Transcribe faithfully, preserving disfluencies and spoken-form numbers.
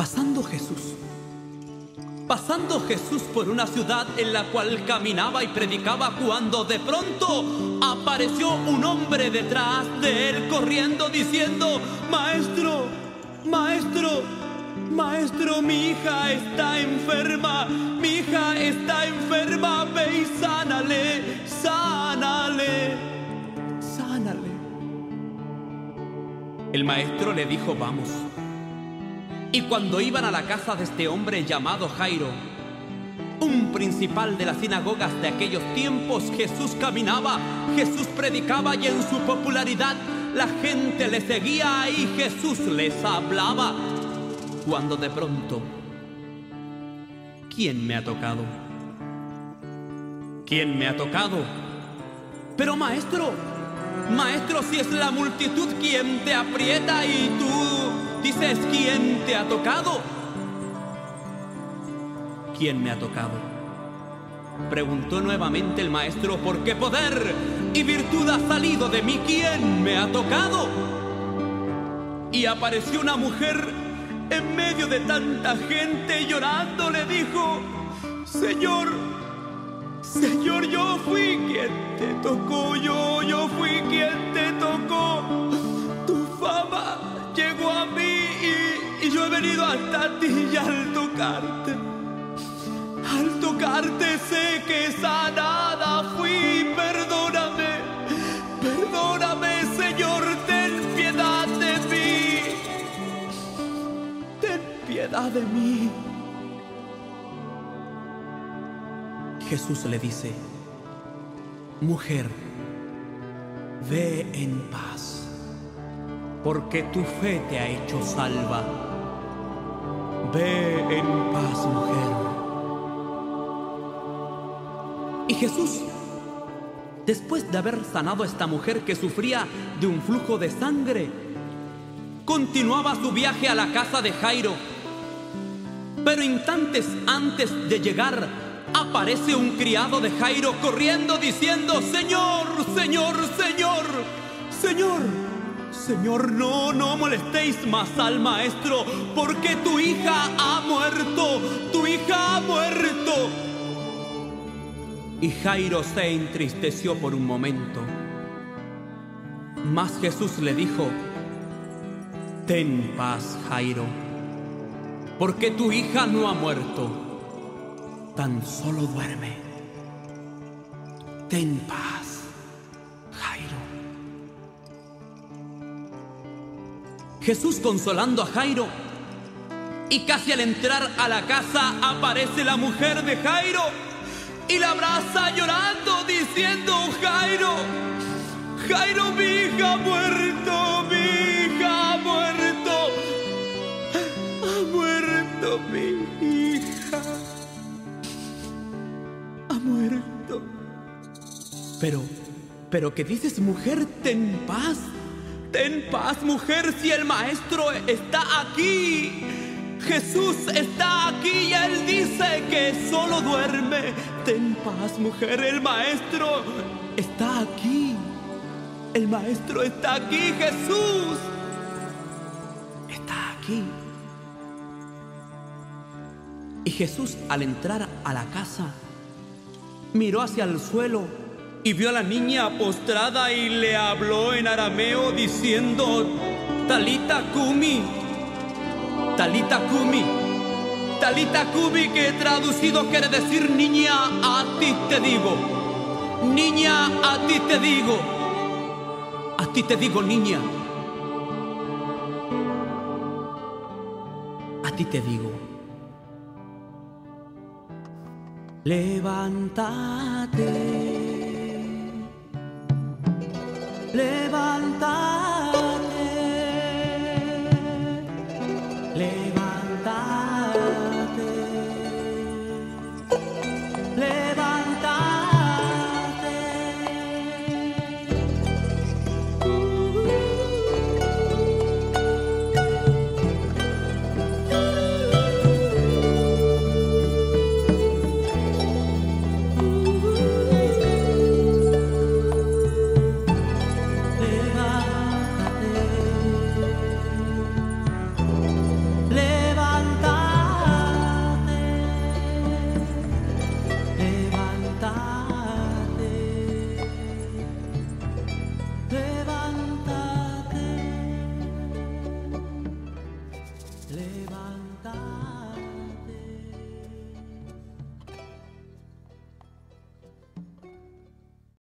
Pasando Jesús, pasando Jesús por una ciudad en la cual caminaba y predicaba, cuando de pronto apareció un hombre detrás de él corriendo diciendo: Maestro, maestro, maestro, mi hija está enferma, mi hija está enferma, ve y sánale, sánale, sánale. El maestro le dijo: vamos. Y cuando iban a la casa de este hombre llamado Jairo, un principal de las sinagogas de aquellos tiempos, Jesús caminaba, Jesús predicaba y en su popularidad la gente le seguía y Jesús les hablaba. Cuando de pronto, ¿quién me ha tocado? ¿Quién me ha tocado? Pero maestro, maestro, si es la multitud quien te aprieta y tú dices: ¿quién te ha tocado? ¿Quién me ha tocado? Preguntó nuevamente el maestro, porque poder y virtud ha salido de mí. ¿Quién me ha tocado? Y apareció una mujer en medio de tanta gente llorando, le dijo: Señor, Señor, yo fui quien te tocó, yo, yo fui quien te tocó. Tu fama llegó a mí y, y yo he venido hasta ti, y al tocarte, al tocarte sé que sanada fui. Perdóname, perdóname, Señor, ten piedad de mí, ten piedad de mí. Jesús le dice: mujer, ve en paz, porque tu fe te ha hecho salva. Ve en paz, mujer. Y Jesús, después de haber sanado a esta mujer que sufría de un flujo de sangre, continuaba su viaje a la casa de Jairo. Pero instantes antes de llegar, aparece un criado de Jairo corriendo diciendo: Señor, Señor, Señor, Señor, Señor, no, no molestéis más al maestro, porque tu hija ha muerto, tu hija ha muerto. Y Jairo se entristeció por un momento. Mas Jesús le dijo: ten paz, Jairo, porque tu hija no ha muerto, tan solo duerme. Ten paz, Jairo. Jesús consolando a Jairo, y casi al entrar a la casa aparece la mujer de Jairo y la abraza llorando diciendo: Jairo, Jairo, mi hija ha muerto, mi hija ha muerto, ha muerto mi hija, ha muerto. Pero, pero ¿qué dices, mujer? Ten paz, ten paz, mujer, si el maestro está aquí. Jesús está aquí y él dice que solo duerme. Ten paz, mujer, el maestro está aquí. El maestro está aquí, Jesús está aquí. Y Jesús, al entrar a la casa, miró hacia el suelo y vio a la niña postrada y le habló en arameo diciendo: Talita Kumi, Talita Kumi, Talita Kumi, que traducido quiere decir: niña, a ti te digo, niña, a ti te digo, a ti te digo, niña, a ti te digo. Levántate, levántate.